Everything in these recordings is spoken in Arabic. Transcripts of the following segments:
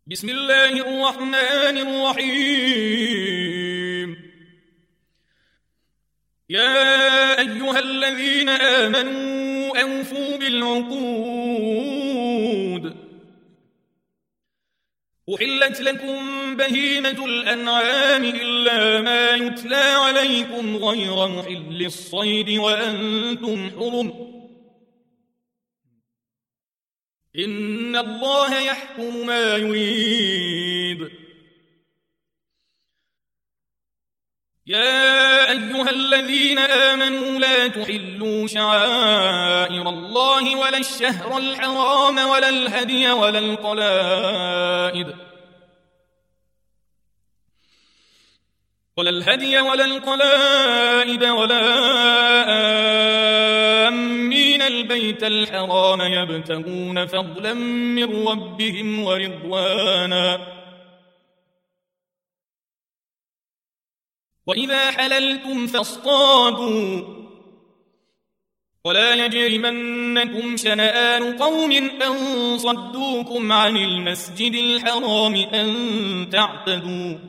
بسم الله الرحمن الرحيم. يا أيها الذين آمنوا أوفوا بالعقود. أحلت لكم بهيمة الأنعام إلا ما يتلى عليكم غير محل الصيد وأنتم حرم. إن الله يحكم ما يريد. يا أيها الذين آمنوا لا تحلوا شعائر الله ولا الشهر الحرام ولا الهدي ولا القلائد ولا آمين البيت الحرام يبتغون فضلا من ربهم ورضوانا. وإذا حللتم فاصطادوا ولا يجرمنكم شنآن قوم أن صدوكم عن المسجد الحرام أن تعتدوا.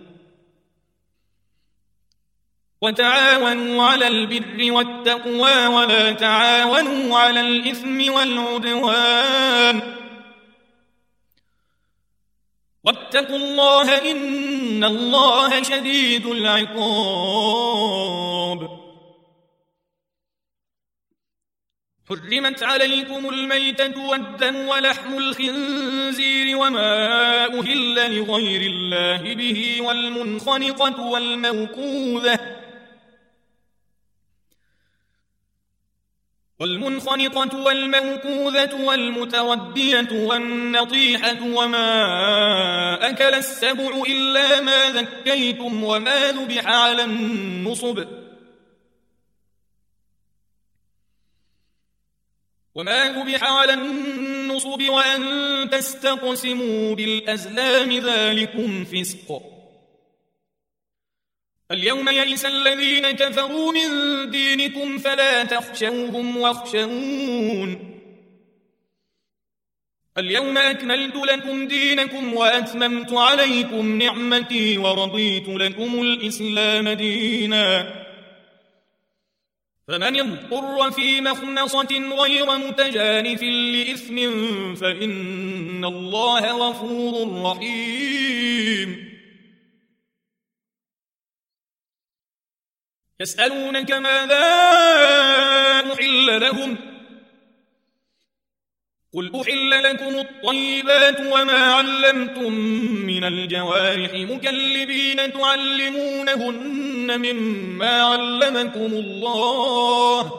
وتعاونوا على البر والتقوى ولا تعاونوا على الإثم والعدوان. واتقوا الله إن الله شديد العقاب. حرمت عليكم الميتة والدم ولحم الخنزير وما أهل لغير الله به والمنخنقة والموقوذة والمتردية والنطيحة وما أكل السبع إلا ما ذكيتم وما ذبح على النصب وأن تستقسموا بالأزلام ذلكم فسق. اليوم يئس الذين كفروا من دينكم فلا تخشوهم واخشون. اليوم أكملت لكم دينكم وأتممت عليكم نعمتي ورضيت لكم الإسلام دينا. فمن اضطر في مخنصة غير متجانف لإثم فإن الله غفور رحيم. يسألونك ماذا أحل لهم قل أحل لكم الطيبات وما علمتم من الجوارح مكلبين تعلمونهن مما علمكم الله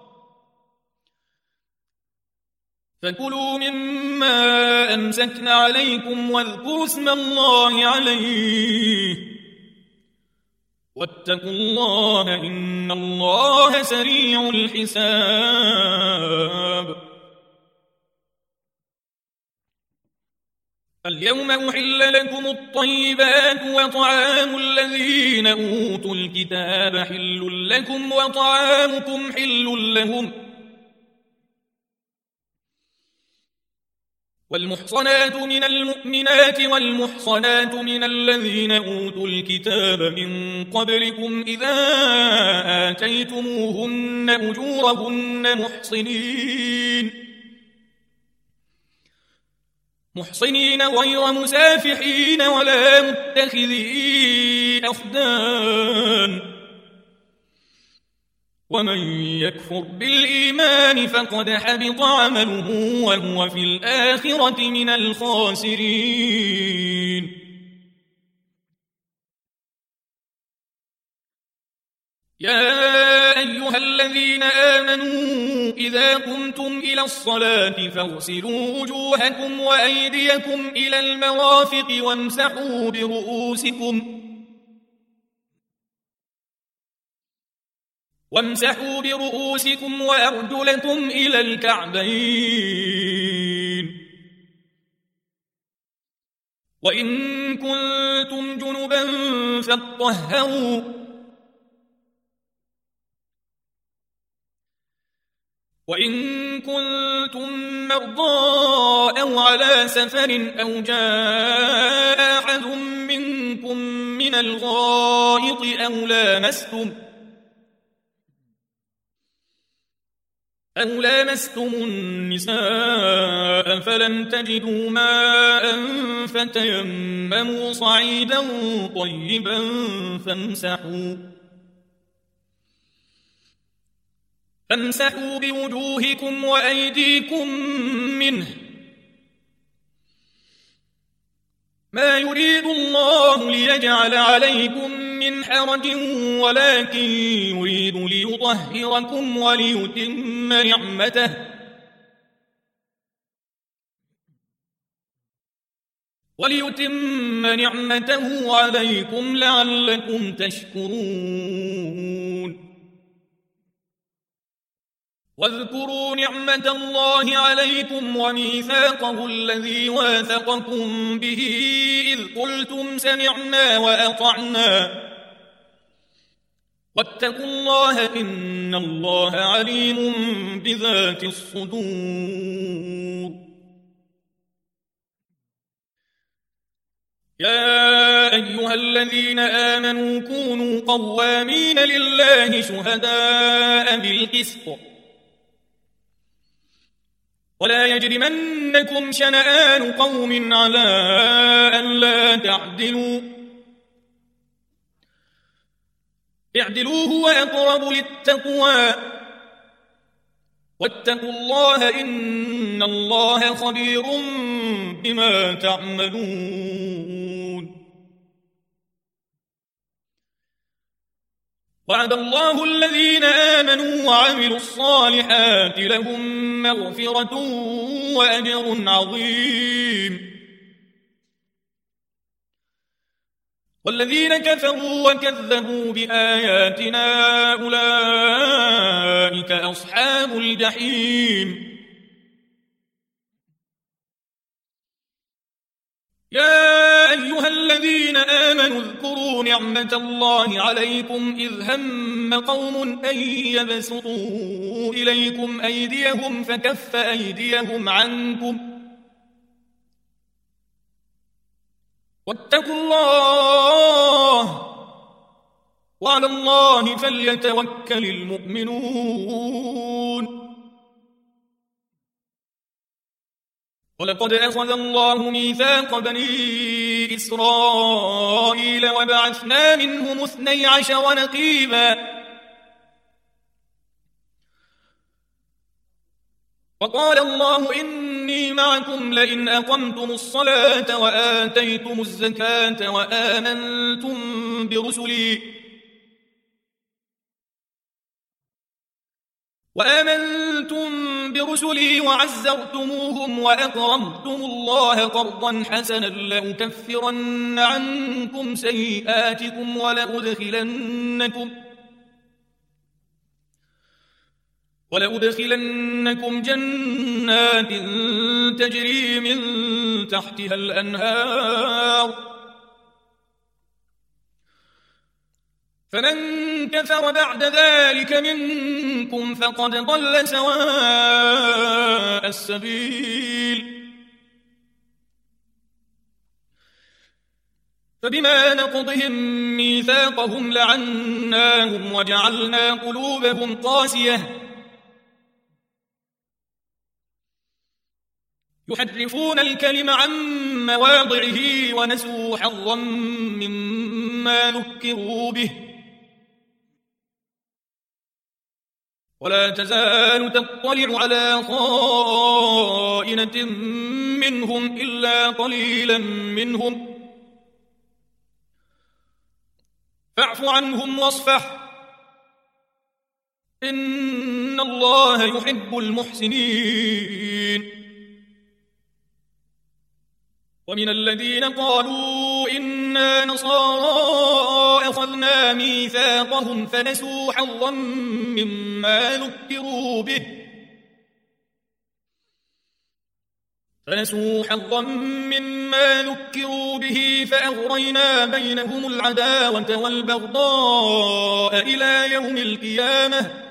فكلوا مما أمسكن عليكم واذكروا اسم الله عليه واتقوا الله إن الله سريع الحساب. اليوم أحل لكم الطيبات وطعام الذين أوتوا الكتاب حل لكم وطعامكم حل لهم. والمحصنات من المؤمنات والمحصنات من الذين أوتوا الكتاب من قبلكم إذا آتيتموهن أجورهن محصنين غير مسافحين ولا متخذي أخدان. ومن يكفر بالإيمان فقد حبط عمله وهو في الآخرة من الخاسرين. يا أيها الذين آمنوا إذا قمتم إلى الصلاة فاغسلوا وجوهكم وأيديكم إلى المرافق وامسحوا برؤوسكم وأرجلكم إلى الكعبين. وإن كنتم جنبا فاطهروا وإن كنتم مرضى أو على سفر أو جاء من الغائط أو لامستم النساء فلم تجدوا ماء فتيمموا صعيدا طيبا فامسحوا بوجوهكم وأيديكم منه، ما يريد الله ليجعل عليكم من حرج ولكن يريد ليطهركم وليتم نعمته عليكم لعلكم تشكرون. واذكروا نعمة الله عليكم وميثاقه الذي واثقكم به إذ قلتم سمعنا وأطعنا واتقوا الله إن الله عليم بذات الصدور. يا أيها الذين آمنوا كونوا قوامين لله شهداء بالقسط ولا يجرمنكم شنآن قوم على ألا تعدلوا، اعدلوا هو أقرب للتقوى واتقوا الله إن الله خبير بما تعملون. وعد الله الذين آمنوا وعملوا الصالحات لهم مغفرة وأجر عظيم، والذين كفروا وكذبوا بآياتنا أولئك أصحاب الجحيم. يا أيها الذين آمنوا اذكروا نعمة الله عليكم إذ هم قوم أن يبسطوا إليكم أيديهم فكف أيديهم عنكم واتقوا الله وعلى الله فليتوكل المؤمنون. ولقد أخذ الله ميثاق بني إسرائيل وبعثنا منهم 12 نقيبا وقال الله إني معكم لئن أقمتم الصلاة وآتيتم الزكاة وآمنتم برسلي وعزرتموهم وأقرضتم الله قرضا حسنا لأكفرن عنكم سيئاتكم ولأدخلنكم جنات تجري من تحتها الأنهار، فمن كفر بعد ذلك منكم فقد ضل سواء السبيل. فبما نقضهم ميثاقهم لعناهم وجعلنا قلوبهم قاسية يحرفون الكلم عن مواضعه ونسوا حظا مما ذكروا به، ولا تزال تطلع على خائنة منهم إلا قليلا منهم، فاعف عنهم واصفح إن الله يحب المحسنين. ومن الذين قالوا إنا نصارى أخذنا ميثاقهم فنسوا حظا مما ذكروا به فأغرينا بينهم العداوة والبغضاء إلى يوم القيامة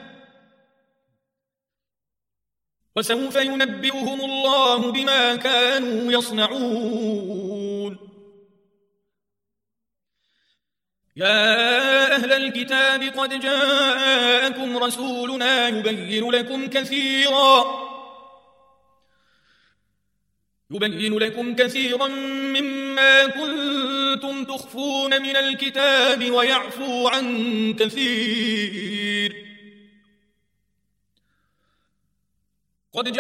وسوف ينبئهم الله بما كانوا يصنعون. يا أهل الكتاب قد جاءكم رسولنا يبين لكم كثيرا مما كنتم تخفون من الكتاب ويعفو عن كثير. قد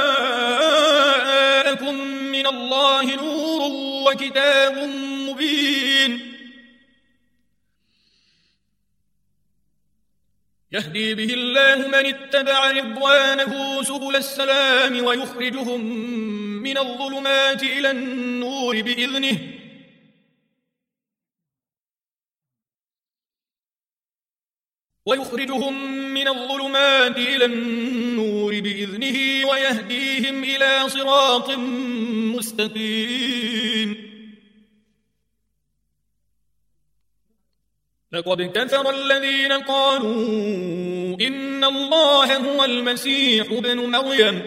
جاءكم من الله نور وكتاب مبين يهدي به الله من اتبع رضوانه سبل السلام ويخرجهم من الظلمات إلى النور بإذنه ويهديهم إلى صراط مستقيم. لقد كفر الذين قالوا إن الله هو المسيح ابن مريم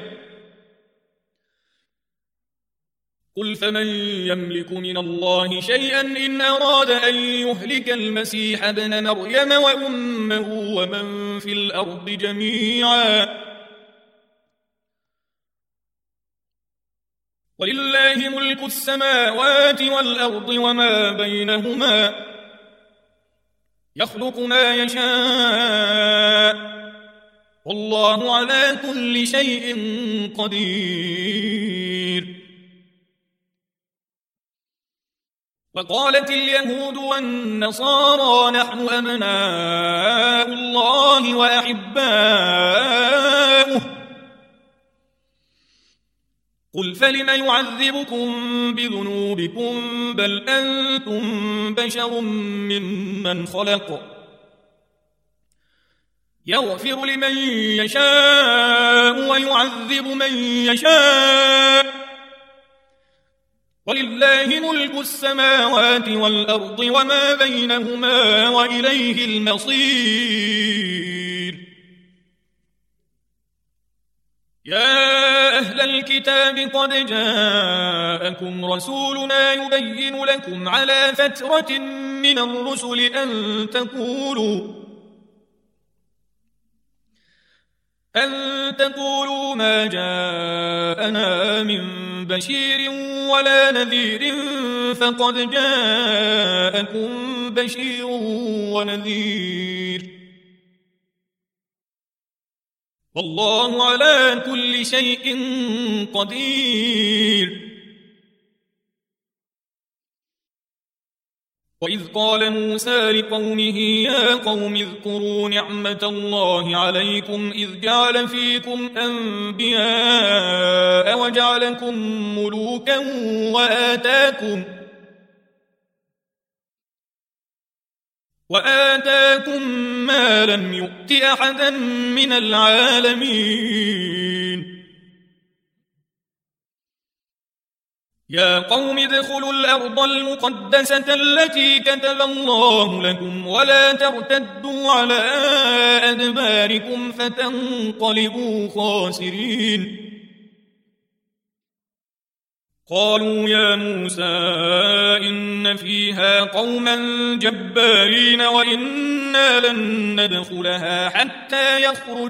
قل فمن يملك من الله شيئا إن أراد أن يهلك المسيح ابن مريم وأمه ومن في الأرض جميعا ولله ملك السماوات والأرض وما بينهما يخلق ما يشاء والله على كل شيء قدير. وقالت اليهود والنصارى نحن أبناء الله وأحباؤه قل فلم يعذبكم بذنوبكم بل أنتم بشر ممن خلق يغفر لمن يشاء ويعذب من يشاء ولله ملك السماوات والأرض وما بينهما وإليه المصير. يا أهل الكتاب قد جاءكم رسولنا يبين لكم على فترة من الرسل أن تقولوا ما جاءنا من بشير ولا نذير فقد جاءكم بشير ونذير والله على كل شيء قدير. وإذ قال موسى لقومه يا قوم اذكروا نعمة الله عليكم إذ جعل فيكم أنبياء وجعلكم ملوكا وآتاكم ما لم يؤت أحدا من العالمين. يا قوم ادخلوا الأرض المقدسة التي كتب الله لكم ولا ترتدوا على أدباركم فتنقلبوا خاسرين. قالوا يا موسى إن فيها قوما جبارين وإنا لن ندخلها حتى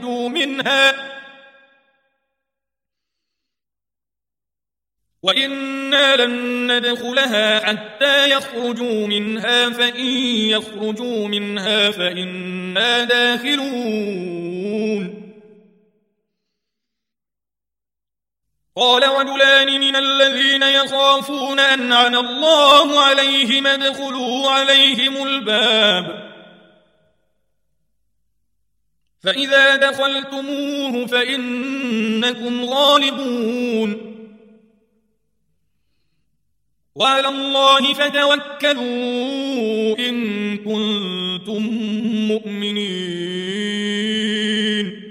يخرجوا منها فإن يخرجوا منها فإنا داخلون. قال رجلان من الذين يخافون أنعم الله عليهم ادخلوا عليهم الباب فإذا دخلتموه فإنكم غالبون وعلى الله فتوكلوا إن كنتم مؤمنين.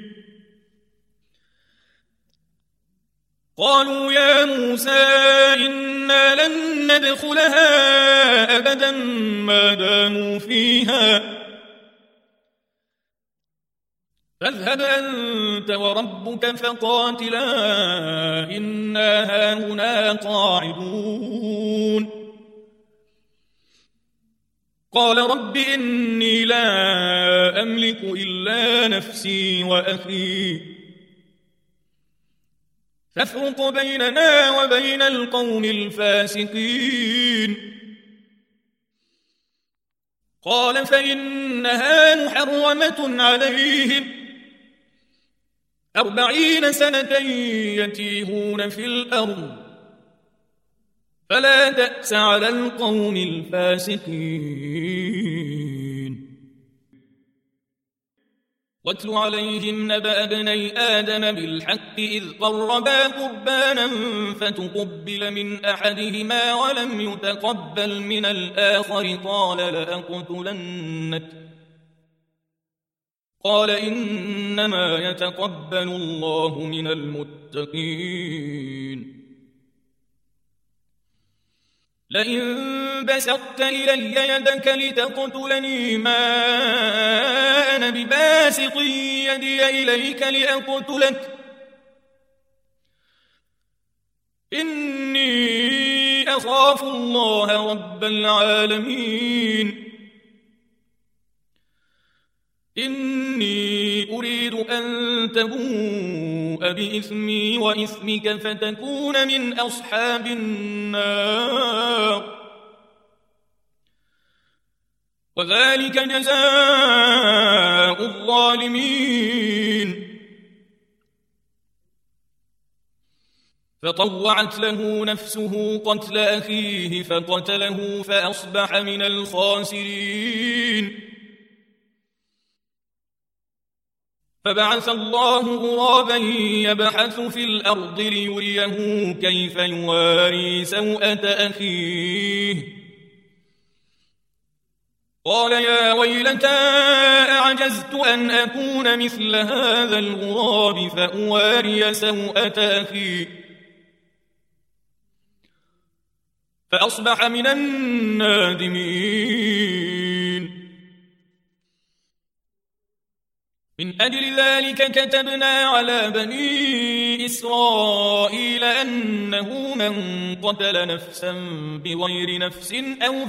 قالوا يا موسى إنا لن ندخلها أبدا ما داموا فيها فاذهب أنت وربك فقاتلا إنا هاهنا قاعدون. قال رب إني لا أملك إلا نفسي وأخي فافرق بيننا وبين القوم الفاسقين قال فإنها محرمة عليهم 40 سنة يتيهون في الأرض فلا تأس على القوم الفاسقين واتل عليهم نبأ ابني آدم بالحق إذ قربا قربانا فتقبل من أحدهما ولم يتقبل من الآخر قال لأقتلنك قال إنما يتقبل الله من المتقين لئن بسطت إلي يدك لتقتلني ما أنا بباسط يدي إليك لأقتلك إني أخاف الله رب العالمين إني أريد أن تبوء بإثمي وإثمك فتكون من أصحاب النار وذلك جزاء الظالمين فطوعت له نفسه قتل أخيه فقتله فأصبح من الخاسرين فبعث الله غرابا يبحث في الأرض ليريه كيف يواري سوءة أخيه قال يا ويلتى أعجزت أن أكون مثل هذا الغراب فأواري سوءة أخي فأصبح من النادمين من أجل ذلك كتبنا على بني إسرائيل أنه من قتل نفسا بغير نفس أو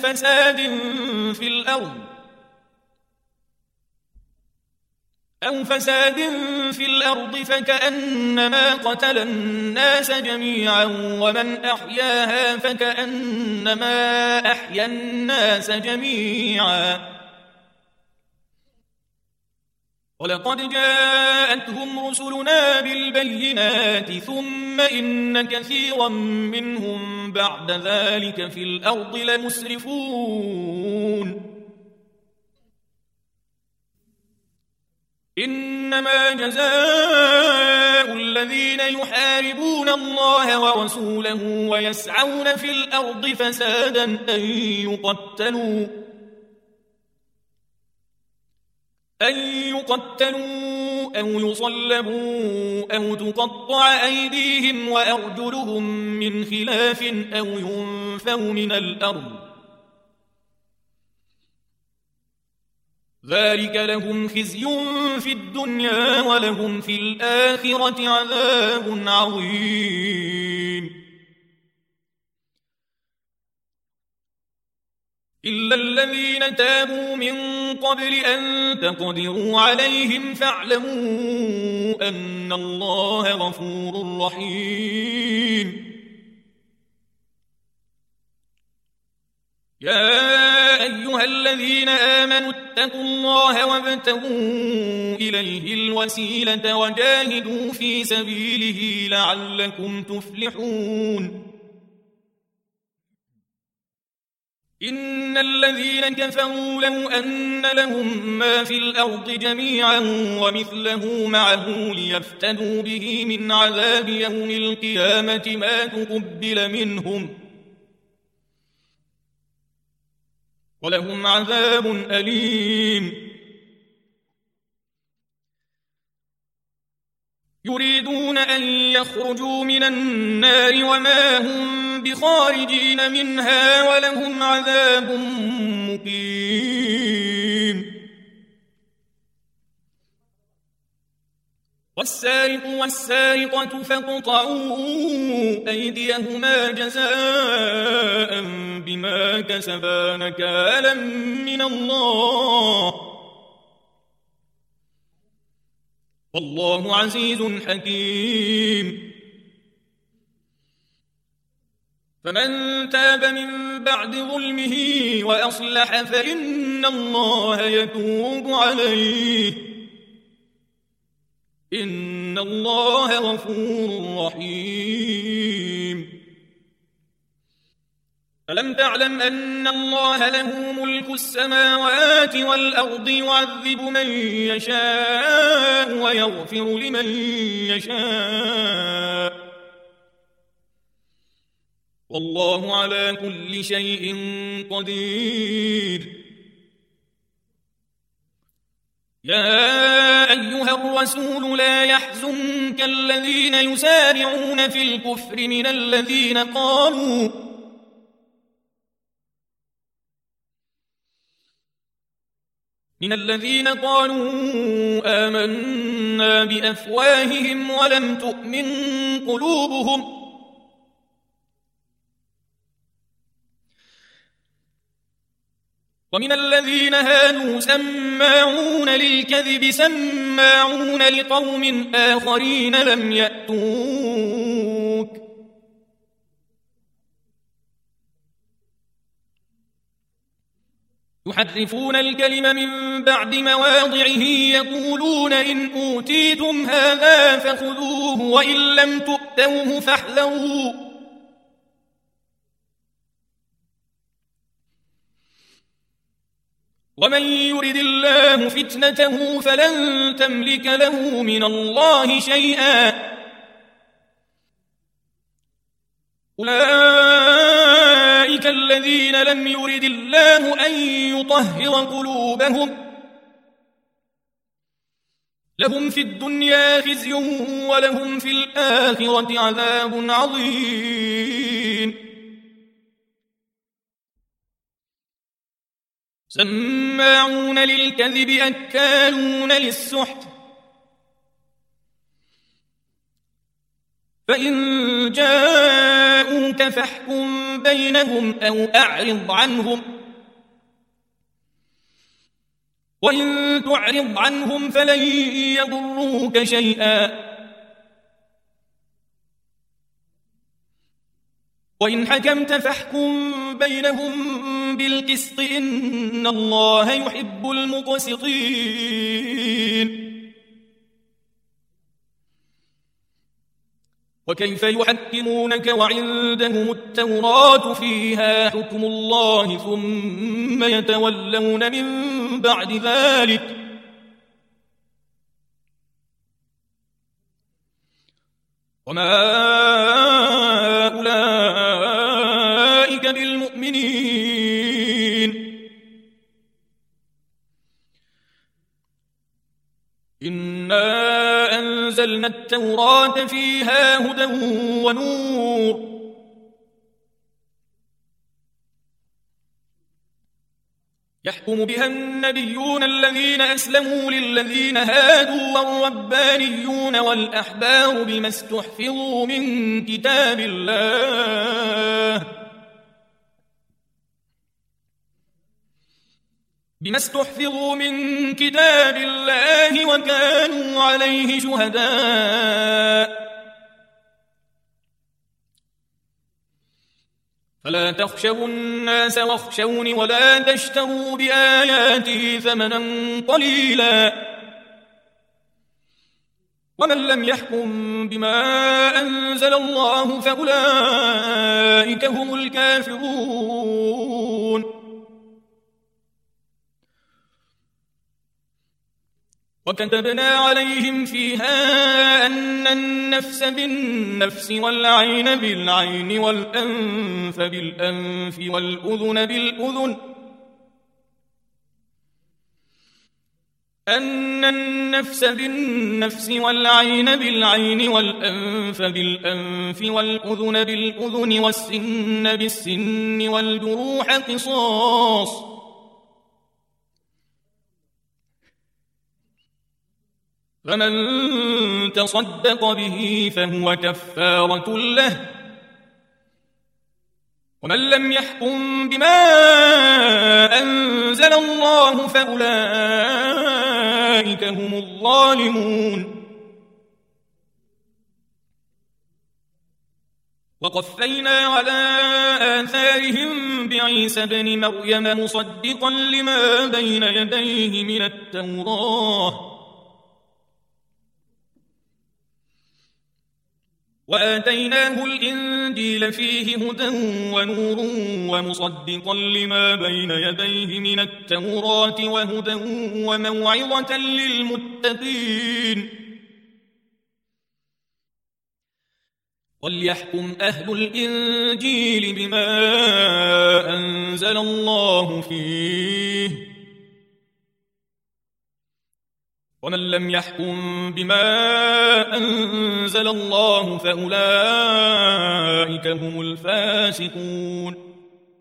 فساد في الأرض فكأنما قتل الناس جميعا ومن أحياها فكأنما أحيا الناس جميعا ولقد جاءتهم رسلنا بالبينات ثم إن كثيرا منهم بعد ذلك في الأرض لمسرفون إنما جزاء الذين يحاربون الله ورسوله ويسعون في الأرض فسادا أن يقتلوا أو يصلبوا أو تقطع أيديهم وأرجلهم من خلاف أو ينفوا من الأرض ذلك لهم خزي في الدنيا ولهم في الآخرة عذاب عظيم إلا الذين تابوا من قبل أن تقدروا عليهم فاعلموا أن الله غفور رحيم يا أيها الذين آمنوا اتقوا الله وابتغوا إليه الوسيلة وجاهدوا في سبيله لعلكم تفلحون إن الذين كفروا لو أن لهم ما في الأرض جميعا ومثله معه ليفتدوا به من عذاب يوم القيامة ما تقبل منهم ولهم عذاب أليم يريدون أن يخرجوا من النار وما هم بخارجين منها ولهم عذاب مقيم والسارق والسارقة فاقطعوا أيديهما جزاء بما كسبا نكالا من الله والله عزيز حكيم. فمن تاب من بعد ظلمه وأصلح فإن الله يتوب عليه إن الله غفور رحيم. ألم تعلم أن الله له ملك السماوات والأرض يعذب من يشاء ويغفر لمن يشاء والله على كل شيء قدير. يا أيها الرسول لا يحزنك الذين يسارعون في الكفر من الذين قالوا آمنا بأفواههم ولم تؤمن قلوبهم ومن الذين هادوا سماعون للكذب سماعون لقوم آخرين لم يأتوك يحرفون الكلم من بعد مواضعه يقولون إن أوتيتم هذا فخذوه وإن لم تؤتوه فاحذروا ومن يرد الله فتنته فلن تملك له من الله شيئا أولئك الذين لم يرد الله أن يطهر قلوبهم لهم في الدنيا خزي ولهم في الآخرة عذاب عظيم. سماعون للكذب أكالون للسحت فإن جاءوك فاحكم بينهم أو أعرض عنهم وإن تعرض عنهم فلن يضروك شيئا وإن حكمت فاحكم بينهم بالقسط إن الله يحب المقسطين. وكيف يحكمونك وعندهم التوراة فيها حكم الله ثم يتولون من بعد ذلك وما أولئك بالمؤمنين. إنا أنزلنا التوراة فيها هدى ونور يحكم بها النبيون الذين أسلموا للذين هادوا والربانيون والأحبار بما استحفظوا من كتاب الله وكانوا عليه شهداء فلا تخشوا الناس واخشوني ولا تشتروا بآياتي ثمنا قليلا ومن لم يحكم بما أنزل الله فأولئك هم الكافرون. وكتبنا عليهم فيها أن النفس بالنفس والعين بالعين والأنف بالأنف والأذن بالأذن أن النفس بالنفس والعين بالعين والأنف بالأنف والأذن بالأذن والسن بالسن والجروح قصاص فمن تصدق به فهو كفارة له، ومن لم يحكم بما أنزل الله فأولئك هم الظالمون. وقفينا على آثارهم بعيسى ابن مريم مصدقا لما بين يديه من التوراة، وآتيناه الإنجيل فيه هدى ونور ومصدقا لما بين يديه من التوراة وهدى وموعظة للمتقين. وليحكم أهل الإنجيل بما أنزل الله فيه، ومن لم يحكم بما أنزل الله فأولئك هم الفاسقون.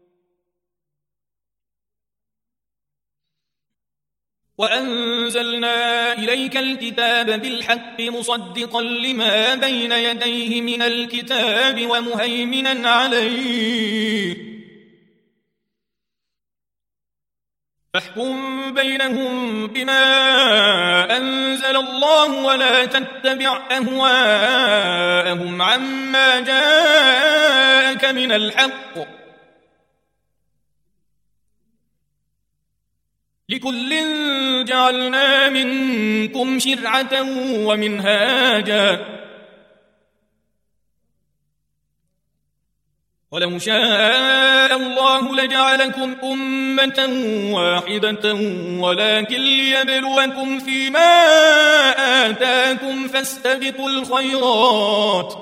وأنزلنا إليك الكتاب بالحق مصدقا لما بين يديه من الكتاب ومهيمنا عليه، فاحكم بينهم بما أنزل الله ولا تتبع أهواءهم عما جاءك من الحق، لكل جعلنا منكم شرعة ومنهاجا، ولو شاء الله لجعلكم أمة واحدة ولكن ليبلوكم فيما آتاكم فاستبقوا الخيرات،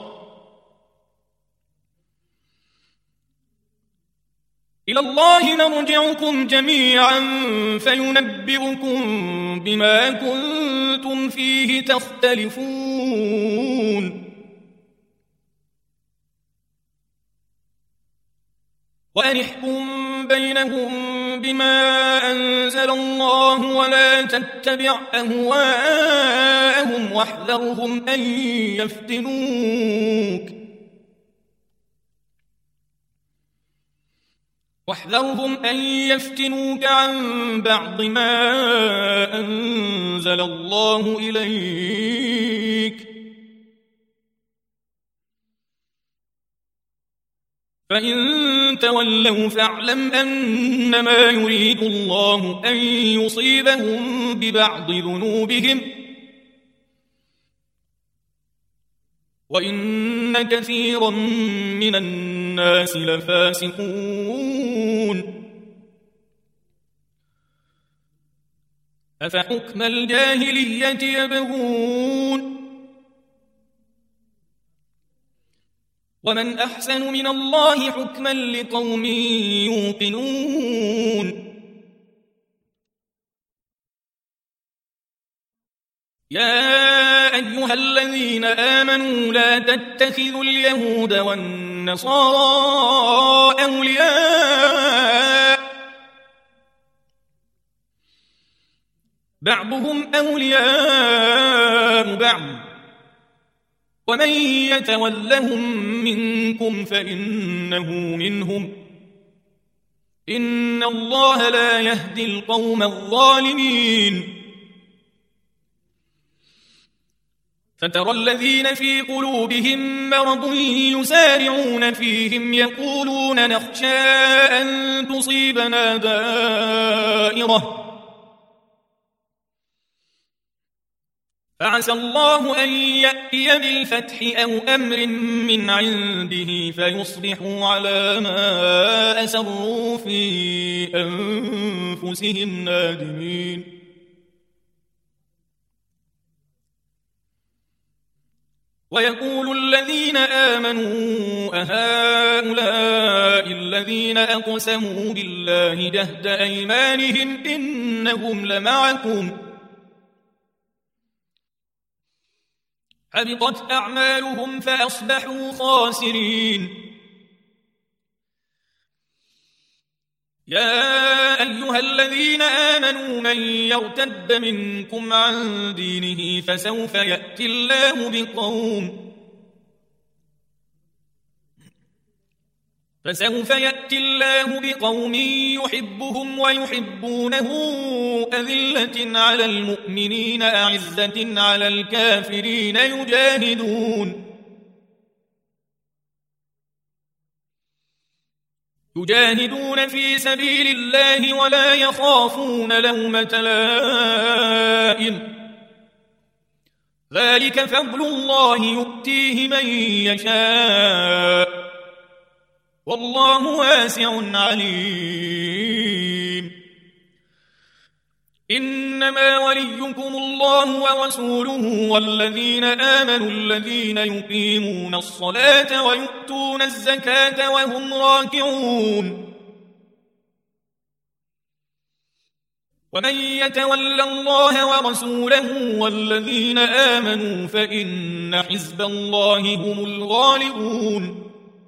إلى الله مرجعكم جميعا فينبئكم بما كنتم فيه تختلفون. وأن احكم بينهم بما أنزل الله ولا تتبع أهواءهم واحذرهم أن يفتنوك عن بعض ما أنزل الله إليك، فإن تولوا فاعلم أنما يريد الله أن يصيبهم ببعض ذنوبهم، وإن كثيرا من الناس لفاسقون. أفحكم الجاهلية يبغون ومن أحسن من الله حكما لقوم يوقنون. يا أيها الذين آمنوا لا تتخذوا اليهود والنصارى أولياء بعضهم أولياء بعض ومن يتولهم منكم فإنه منهم إن الله لا يهدي القوم الظالمين. فترى الذين في قلوبهم مرض يسارعون فيهم يقولون نخشى أن تصيبنا دائرة فعسى الله أن يأتي بالفتح أو أمر من عنده فيصبحوا على ما أسروا في أنفسهم نادمين. ويقول الذين آمنوا أهؤلاء الذين أقسموا بالله جهد أيمانهم إنهم لمعكم حبطت أعمالهم فأصبحوا خاسرين. يا أيها الذين آمنوا من يرتد منكم عن دينه فسوف يأتي الله بقوم يحبهم ويحبونه أذلة على المؤمنين أعزة على الكافرين يجاهدون في سبيل الله ولا يخافون لومة لائم ذلك فضل الله يؤتيه من يشاء والله واسع عليم إنما وليكم الله ورسوله والذين آمنوا الذين يقيمون الصلاة ويؤتون الزكاة وهم راكعون ومن يتول الله ورسوله والذين آمنوا فإن حزب الله هم الغالبون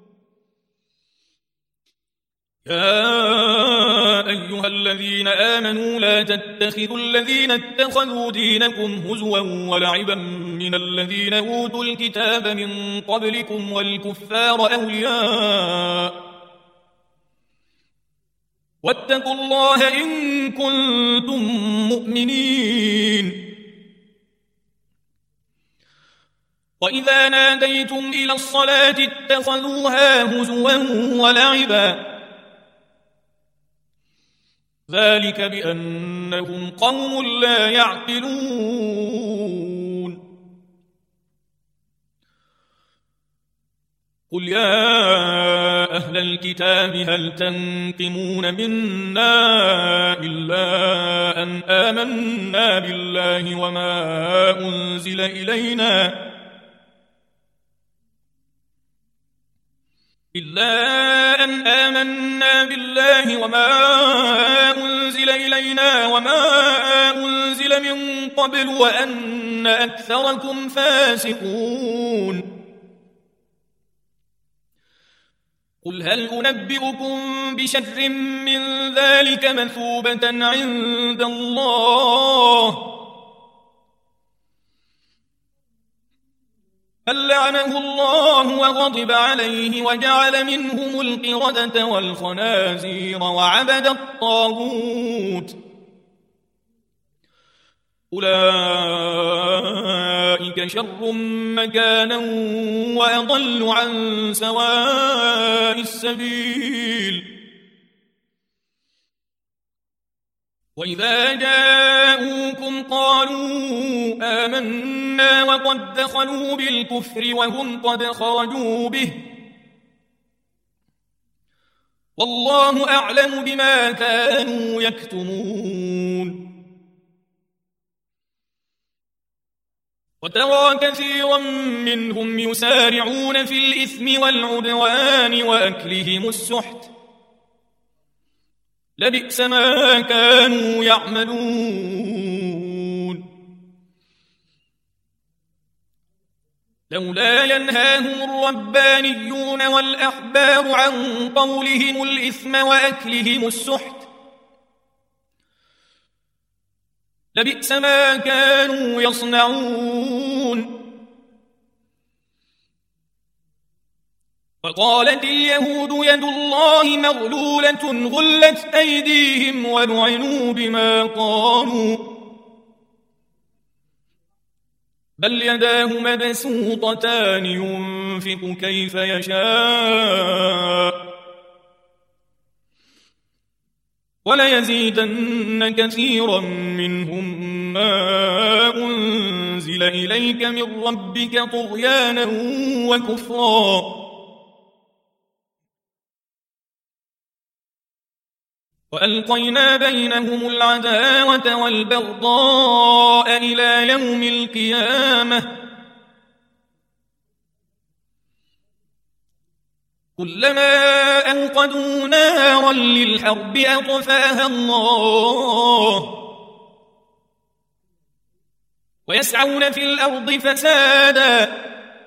يا أيها الذين آمنوا لا تتخذوا الذين اتخذوا دينكم هزوا ولعبا من الذين أوتوا الكتاب من قبلكم والكفار أولياء واتقوا الله إن كنتم مؤمنين وإذا ناديتم إلى الصلاة اتخذوها هزوا ولعبا ذلك بأنهم قوم لا يعقلون قل يا أهل الكتاب هل تنقمون منا إلا أن آمنا بالله وما أنزل إلينا وما أنزل من قبل وأن أكثركم فاسقون قل هل أنبئكم بشر من ذلك مثوبة عند الله من لعنه الله وغضب عليه وجعل منهم القردة والخنازير وعبد الطاغوت أولئك شر مكانا وأضل عن سواء السبيل وإذا جاءوكم قالوا آمنا وقد دخلوا بالكفر وهم قد خرجوا به والله أعلم بما كانوا يكتمون وترى كثيرا منهم يسارعون في الإثم والعدوان وأكلهم السحت لبئس ما كانوا يعملون لولا ينهاهم الربانيون والأحبار عن قولهم الإثم وأكلهم السحت لبئس ما كانوا يصنعون وقالت اليهود يد الله مغلولة غلت أيديهم ولعنوا بما قالوا بل يداه مبسوطتان ينفق كيف يشاء وليزيدن كثيرا منهم ما أنزل إليك من ربك طغيانا وكفرا وألقينا بينهم العداوة والبغضاء إلى يوم القيامة كلما أوقدوا نارا للحرب أطفاها الله ويسعون في الأرض فسادا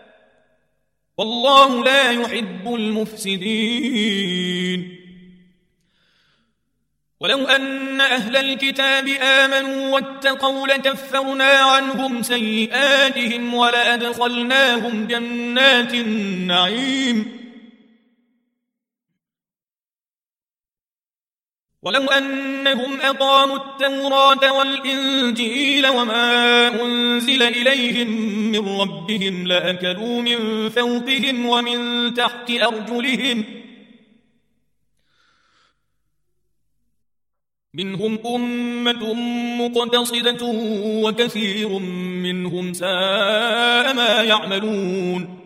والله لا يحب المفسدين ولو أن أهل الكتاب آمنوا واتقوا لكفرنا عنهم سيئاتهم ولأدخلناهم جنات النعيم ولو أنهم أقاموا التوراة والإنجيل وما أنزل إليهم من ربهم لأكلوا من فوقهم ومن تحت أرجلهم منهم أمة مقتصدة وكثير منهم ساء ما يعملون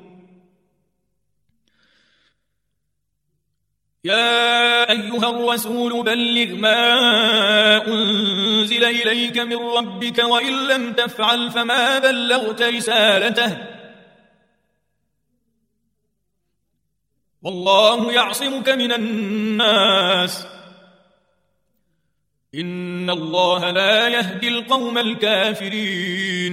يا أيها الرسول بلغ ما أنزل إليك من ربك وإن لم تفعل فما بلغت رسالته والله يعصمك من الناس إن الله لا يهدي القوم الكافرين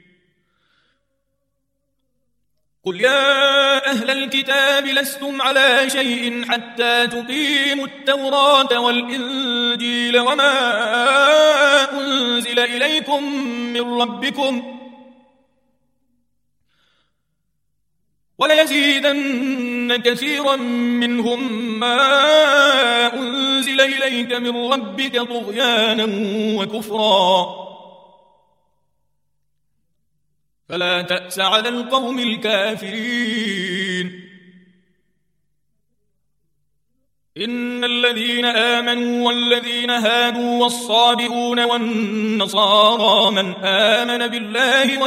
قل يا أهل الكتاب لستم على شيء حتى تقيموا التوراة والإنجيل وما أنزل إليكم من ربكم وليزيدن كثيرا منهم ما أنزل إليك من ربك طغيانا وكفرا فلا تأس على القوم الكافرين إن الذين آمنوا والذين هادوا والصابئون والنصارى من آمن بالله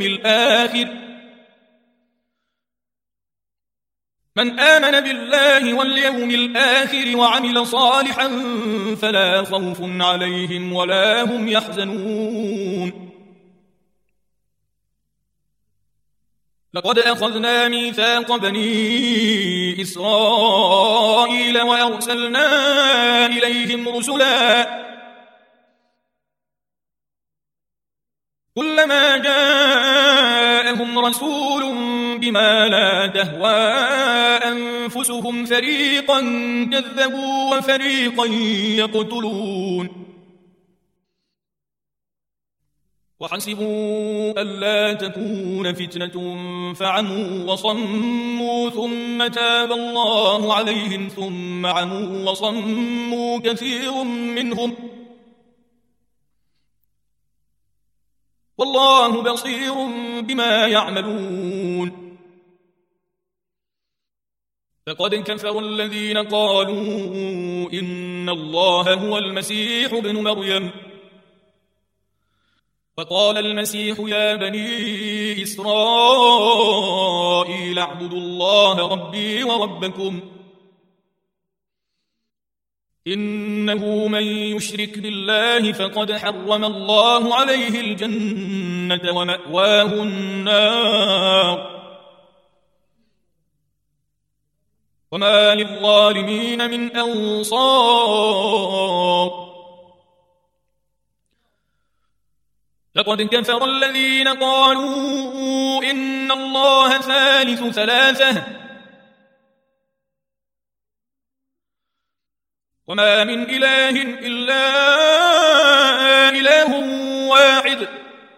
واليوم الآخر وعمل صالحا فلا خوف عليهم ولا هم يحزنون لقد أخذنا ميثاق بني إسرائيل وأرسلنا إليهم رسلا كلما جاءهم رسول بما لا تهوى أنفسهم فريقا كذبوا وفريقا يقتلون وحسبوا ألا تكون فتنة فعموا وصموا ثم تاب الله عليهم ثم عموا وصموا كثير منهم والله بصير بما يعملون فقد كفر الذين قالوا إن الله هو المسيح ابن مريم فقال المسيح يا بني إسرائيل اعبدوا الله ربي وربكم إنه من يشرك بالله فقد حرم الله عليه الجنة ومأواه النار وما للظالمين من أنصار لقد كفر الذين قالوا إن الله ثالث ثلاثة وما من إله إلا إله واحد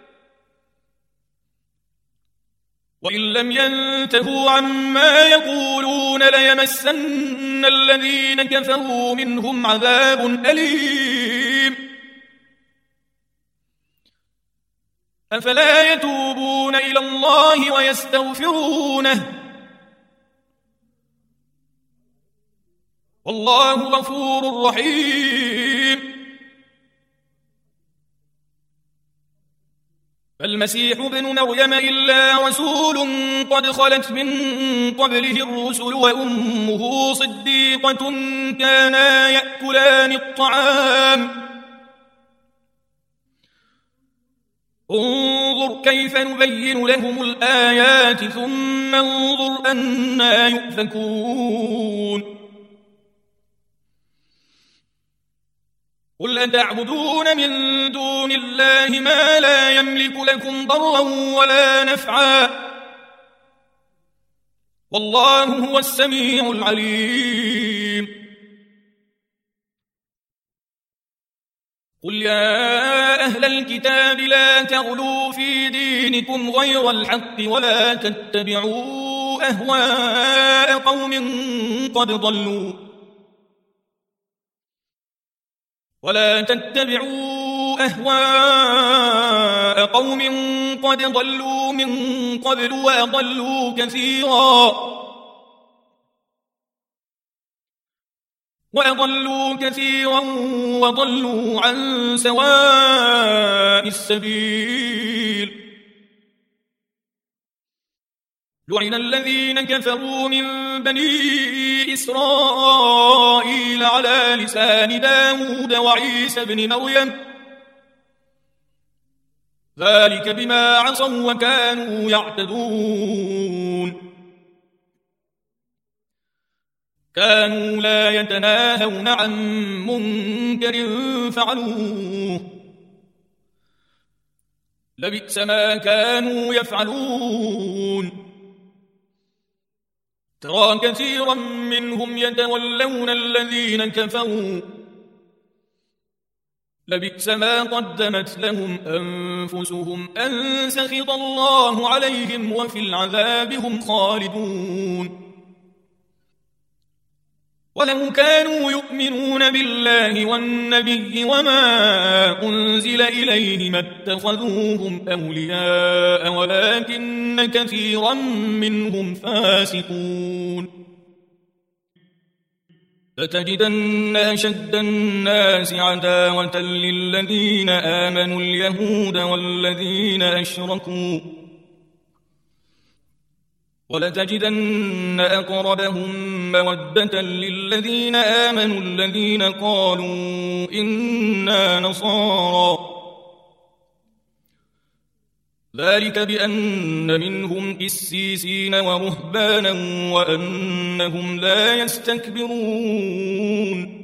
وإن لم ينتهوا عما يقولون ليمسن الذين كفروا منهم عذاب أليم أفلا يتوبون إلى الله ويستغفرونه والله غفور رحيم فالمسيح ابن مريم إلا رسول قد خلت من قبله الرسل وأمه صديقة كانا يأكلان الطعام انظر كيف نبين لهم الآيات ثم انظر أنا يؤفكون قل أتعبدون من دون الله ما لا يملك لكم ضرا ولا نفعا والله هو السميع العليم قل يا أهل الكتاب لا تغلوا في دينكم غير الحق ولا تتبعوا أهواء قوم قد ضلوا من قبل وأضلوا كثيرا وضلوا عن سواء السبيل. لعن الذين كفروا من بني إسرائيل على لسان داود وعيسى بن مريم ذلك بما عصوا وكانوا يعتدون. كانوا لا يتناهون عن منكر فعلوه لبئس ما كانوا يفعلون. ترى كثيرا منهم يتولون الذين كفروا لبئس ما قدمت لهم أنفسهم أن سخط الله عليهم وفي العذاب هم خالدون. ولو كانوا يؤمنون بالله والنبي وما أنزل إليه ما اتخذوهم أولياء ولكن كثيرا منهم فاسقون. لتجدن أشد الناس عداوة للذين آمنوا اليهود والذين أشركوا ولتجدن أقربهم مودة للذين آمنوا الذين قالوا إنا نصارى ذلك بأن منهم قسيسين ورهبانا وأنهم لا يستكبرون.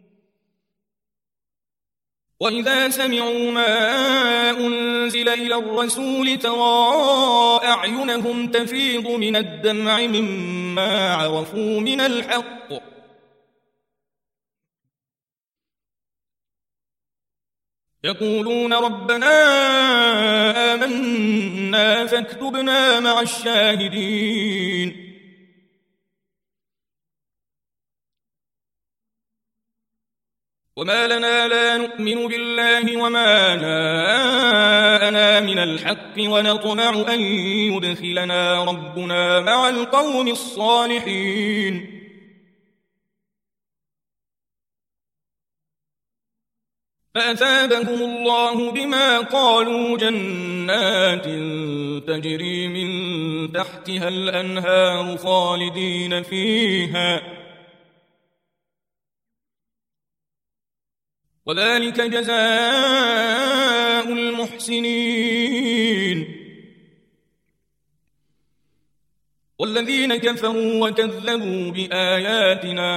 وإذا سمعوا ما أنزل إلى الرسول ترى أعينهم تفيض من الدمع مما عرفوا من الحق يقولون ربنا آمنا فاكتبنا مع الشاهدين. وما لنا لا نؤمن بالله وما جاءنا من الحق ونطمع أن يدخلنا ربنا مع القوم الصالحين. فأثابهم الله بما قالوا جنات تجري من تحتها الأنهار خالدين فيها وذلك جزاء المحسنين. والذين كفروا وكذبوا بآياتنا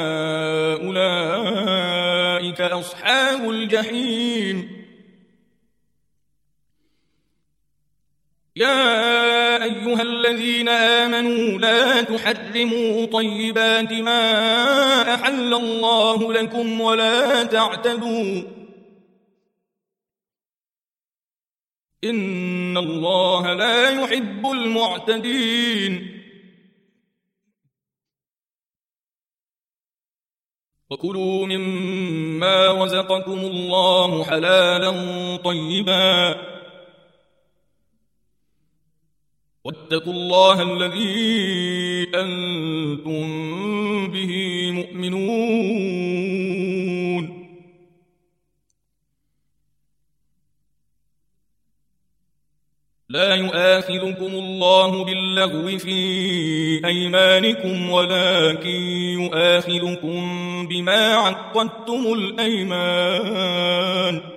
أولئك أصحاب الجحيم. يا أيها الذين آمنوا لا تحرموا طيبات ما أحل الله لكم ولا تعتدوا إن الله لا يحب المعتدين. وكلوا مما رزقكم الله حلالا طيبا واتقوا الله الذي أنتم به مؤمنون. لا يؤاخذكم الله باللغو في أيمانكم ولكن يؤاخذكم بما عقدتم الأيمان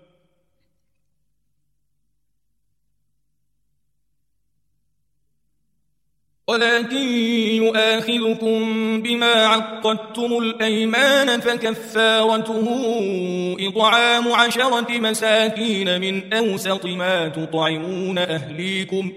فكفارته إطعام 10 مساكين من أوسط ما تطعمون أهليكم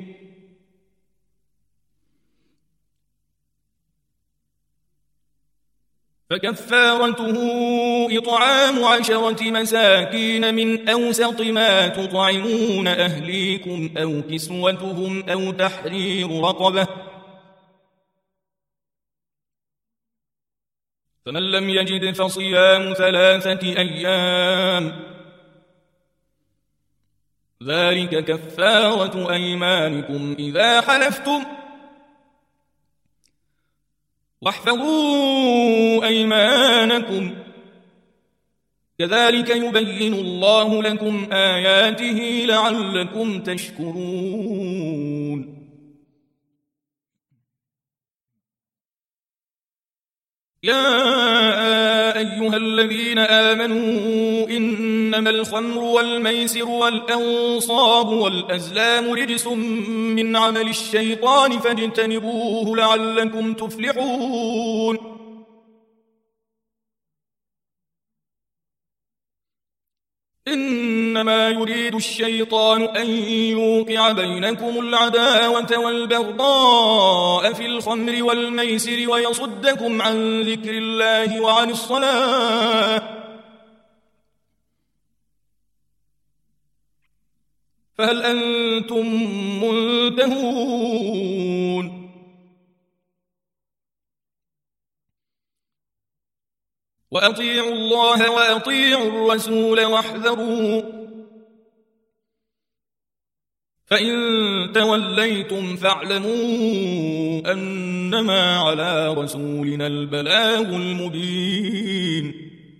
فكفارته إطعام 10 مساكين من أوسط ما تطعمون أهليكم أو كسوتهم أو تحرير رقبة، فمن لم يجد فصيام 3 أيام، ذلك كفارة أيمانكم إذا حلفتم، واحفظوا أيمانكم، كذلك يبين الله لكم آياته لعلكم تشكرون. يا أيها الذين آمنوا إنما الخمر والميسر والأنصاب والأزلام رجس من عمل الشيطان فاجتنبوه لعلكم تفلحون. إنما يريد الشيطان أن يوقع بينكم العداوة والبغضاء في الخمر والميسر ويصدكم عن ذكر الله وعن الصلاة، فهل أنتم منتهون؟ وأطيعوا الله وأطيعوا الرسول واحذروا، فإن توليتم فاعلموا أنما على رسولنا البلاغ المبين.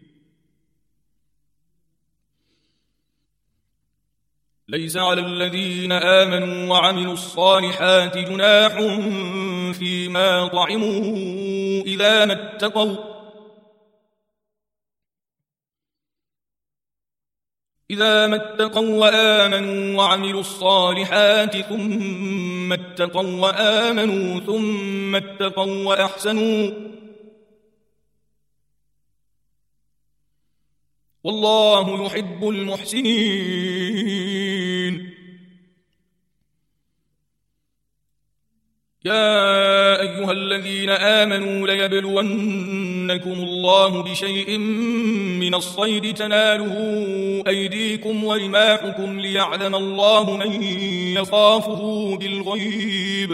ليس على الذين آمنوا وعملوا الصالحات جناح فيما طعموا إذا ما اتقوا وآمنوا وعملوا الصالحات ثم اتقوا وآمنوا ثم اتقوا وأحسنوا، والله يحب المحسنين. يا أيها الذين آمنوا ليبلونكم الله بشيء من الصيد تناله أيديكم ورماحكم ليعلم الله من يخافه بالغيب،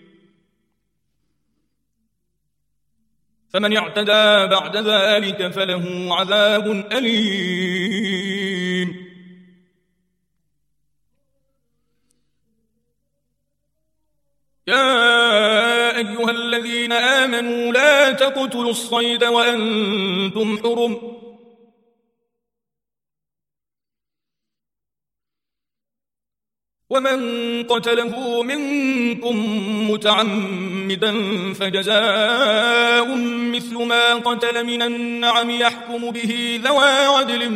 فمن اعتدى بعد ذلك فله عذاب أليم. يا أيها الذين آمنوا لا تقتلوا الصيد وأنتم حرم، ومن قتله منكم متعمدا فجزاء مثل ما قتل من النعم يحكم به ذوى عدل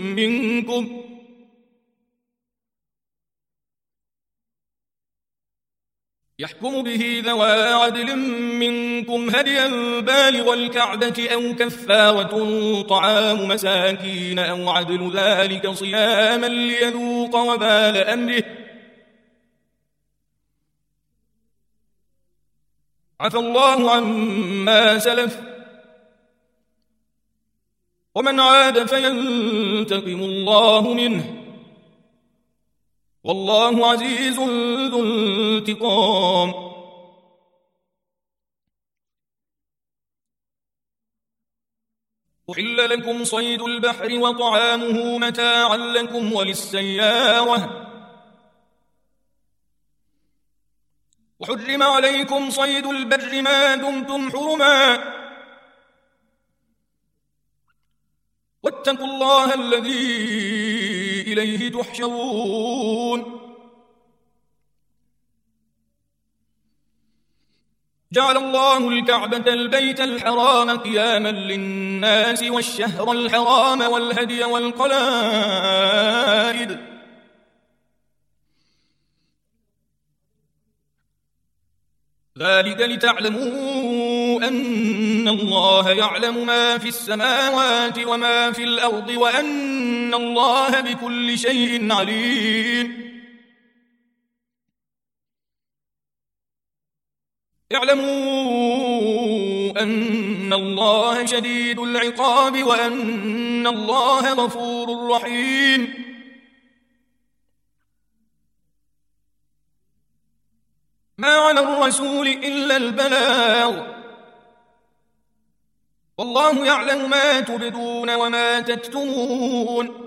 منكم هديا بالغ الكعبة أو كفارة طعام مساكين أو عدل ذلك صياما ليذوق وبال أمره، عفى الله عما سلف، ومن عاد فينتقم الله منه، والله عزيز ذو انتقام. أحل لكم صيد البحر وطعامه متاعا لكم وللسيارة، وحرم عليكم صيد البر ما دمتم حرما، واتقوا الله الذي إليه تحشرون. جعل الله الكعبة البيت الحرام قياما للناس والشهر الحرام والهدي والقلائد، ذلك لتعلموا أن الله يعلم ما في السماوات وما في الأرض وأن الله بكل شيء عليم. اعلموا أن وأن الله شديد العقاب وأن الله غفور رحيم. ما على الرسول إلا البلاغ، والله يعلم ما تبدون وما تكتمون.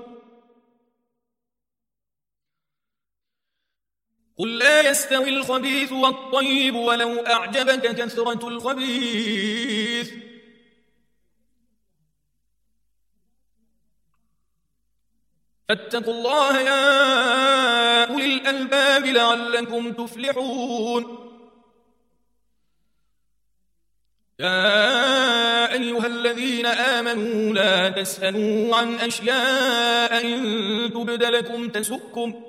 قل لا يستوي الخبيث والطيب ولو أعجبك كثرة الخبيث، فاتقوا الله يا أولي الألباب لعلكم تفلحون. يا أيها الذين آمنوا لا تسألوا عن أشياء إن تبد لكم تسؤكم،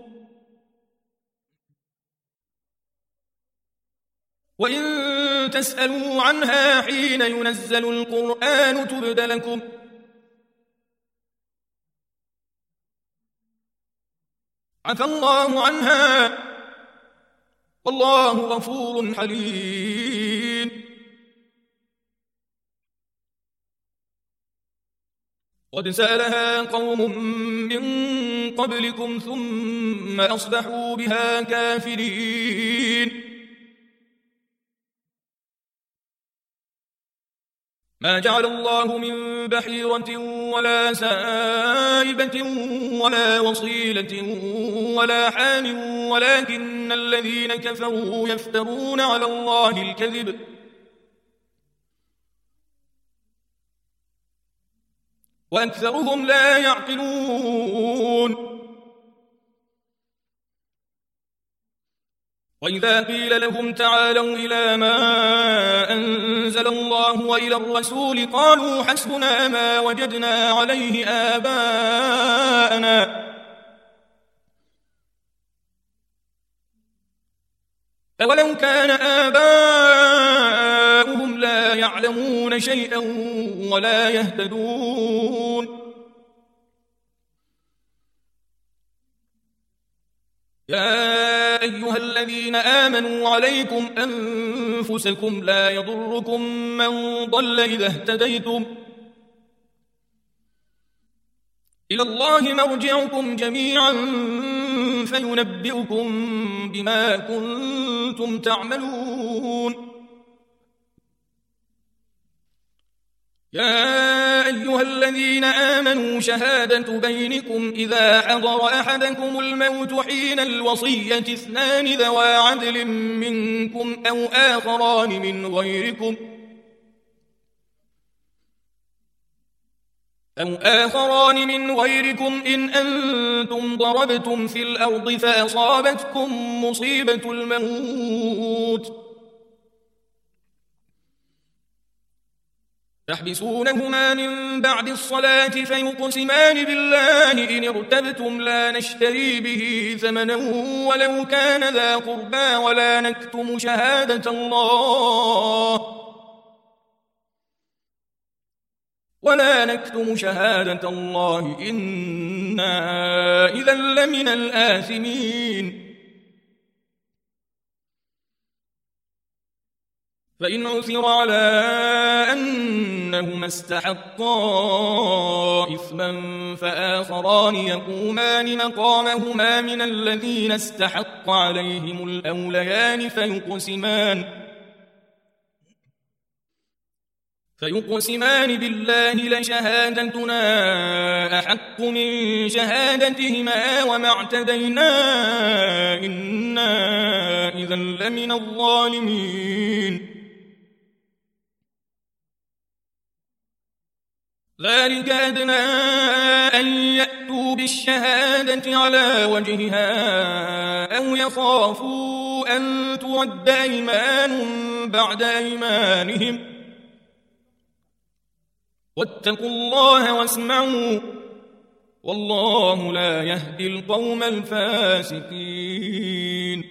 وإن تسألوا عنها حين ينزل القرآن تبد لكم. عفى الله عنها والله غفور حليم. قد سألها قوم من قبلكم ثم أصبحوا بها كافرين. ما جعل الله من بحيرة ولا سائبة ولا وصيلة ولا حام ولكن الذين كفروا يفترون على الله الكذب وأكثرهم لا يعقلون. وإذا قيل لهم تعالوا إلى ما أنزل الله وإلى الرسول قالوا حسبنا ما وجدنا عليه آباءنا. أولو كان آباؤهم لا يعلمون شيئا ولا يهتدون. يا أيها الذين آمنوا عليكم أنفسكم لا يضركم من ضل إذا اهتديتم، إلى الله مرجعكم جميعا فينبئكم بما كنتم تعملون. يا أيها الذين آمنوا شهادة بينكم إذا حضر أحدكم الموت حين الوصية اثنان ذوى عدل منكم أو آخران من غيركم إن أنتم ضربتم في الأرض فأصابتكم مصيبة الموت تحبسونهما من بعد الصلاة فيقسمان بالله إن ارتبتم لا نشتري به ثمنا ولو كان ذا قربى ولا نكتم شهادة الله إنا إذا لمن الآثمين. فإن عثر على أنهما استحقا إثما فآخران يقومان مقامهما من الذين استحق عليهم الأوليان فيقسمان بالله لشهادتنا أحق من شهادتهما وما اعتدينا إنا إذا لمن الظالمين. ذلك أدنى أن يأتوا بالشهادة على وجهها أو يخافوا أن ترد أيمان بعد أيمانهم واتقوا الله واسمعوا والله لا يهدي القوم الفاسقين.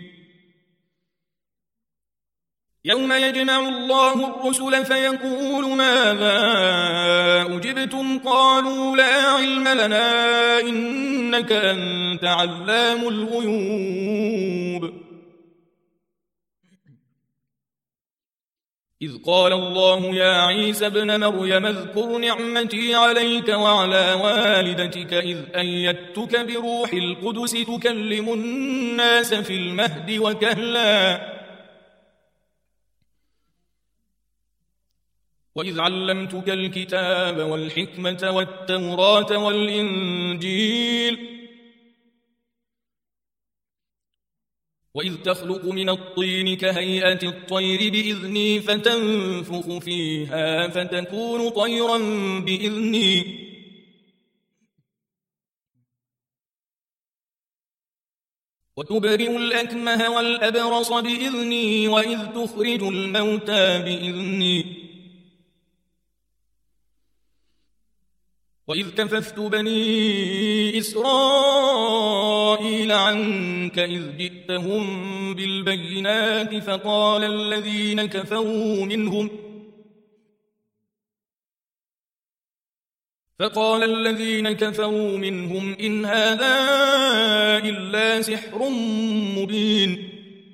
يوم يجمع الله الرسل فيقول ماذا أجبتم قالوا لا علم لنا إنك أنت علام الغيوب. إذ قال الله يا عيسى ابن مريم اذكر نعمتي عليك وعلى والدتك إذ أيدتك بروح القدس تكلم الناس في المهد وكهلا وإذ علمتك الكتاب والحكمة والتوراة والإنجيل وإذ تخلق من الطين كهيئة الطير بإذني فتنفخ فيها فتكون طيرا بإذني وتبرئ الأكمه والأبرص بإذني وإذ تخرج الموتى بإذني وإذ كففت بني إسرائيل عنك إذ جئتهم بالبينات فقال الذين كفروا منهم إن هذا إلا سحر مبين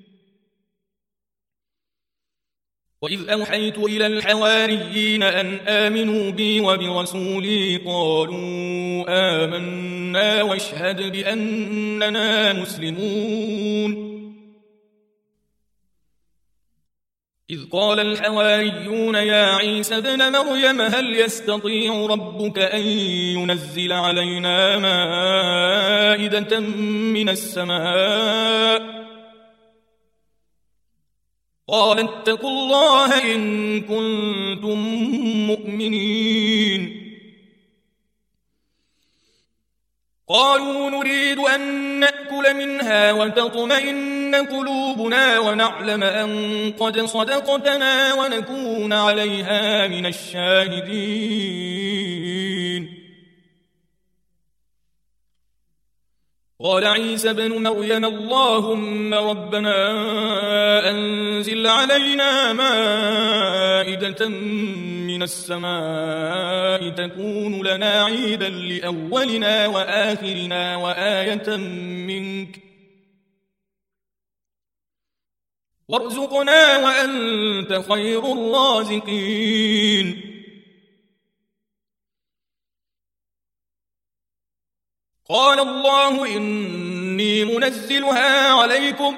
وإذ أوحيت إلى الحواريين أن آمنوا بي وبرسولي قالوا آمنا واشهد بأننا مسلمون إذ قال الحواريون يا عيسى ابن مريم هل يستطيع ربك أن ينزل علينا مائدة من السماء قال اتقوا الله إن كنتم مؤمنين قالوا نريد أن نأكل منها وتطمئن قلوبنا ونعلم أن قد صدقتنا ونكون عليها من الشاهدين قال عيسى ابن مريم اللهم ربنا أنزل علينا مائدة من السماء تكون لنا عيدا لأولنا وآخرنا وآية منك وارزقنا وأنت خير الرازقين قال الله إني منزلها عليكم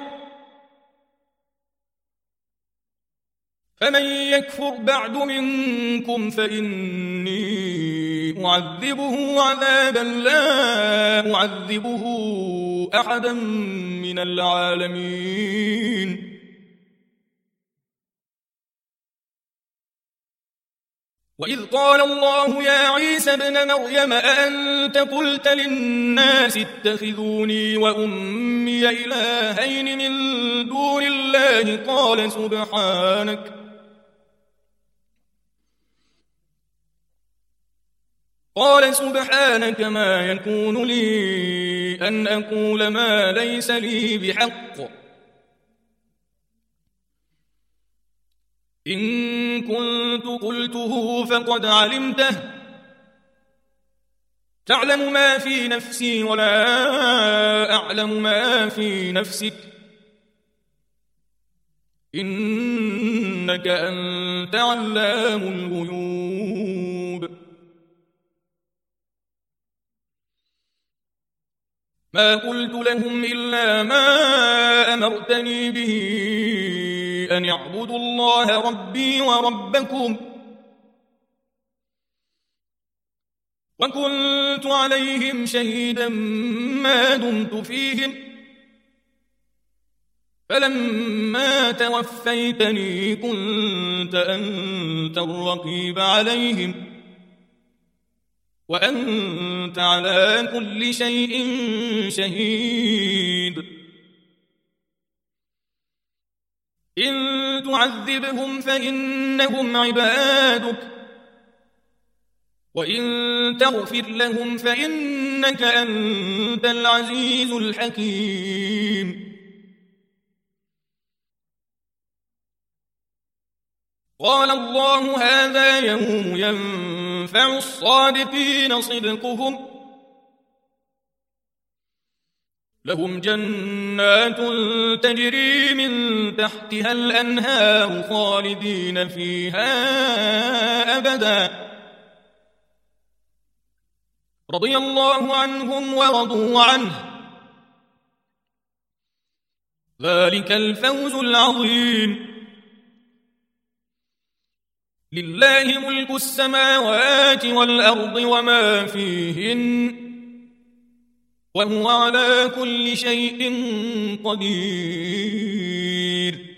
فمن يكفر بعد منكم فإني أعذبه عذابا لا أعذبه أحدا من العالمين وإذ قال الله يا عيسى ابن مريم أأنت قلت للناس اتخذوني وأمي إلهين من دون الله قال سبحانك ما يكون لي أن أقول ما ليس لي بحق إن كنت قلته فقد علمته تعلم ما في نفسي ولا أعلم ما في نفسك إنك أنت علام الغيوب ما قلت لهم إلا ما أمرتني به أن يعبدوا الله ربي وربكم وكنت عليهم شهيدا ما دمت فيهم فلما توفيتني كنت أنت الرقيب عليهم وأنت على كل شيء شهيد إن تعذبهم فإنهم عبادك وإن تغفر لهم فإنك أنت العزيز الحكيم قال الله هذا يوم ينفع الصادقين صدقهم لهم جنات تجري من تحتها الأنهار خالدين فيها أبدا رضي الله عنهم ورضوا عنه ذلك الفوز العظيم لله ملك السماوات والأرض وما فيهن وهو على كل شيء قدير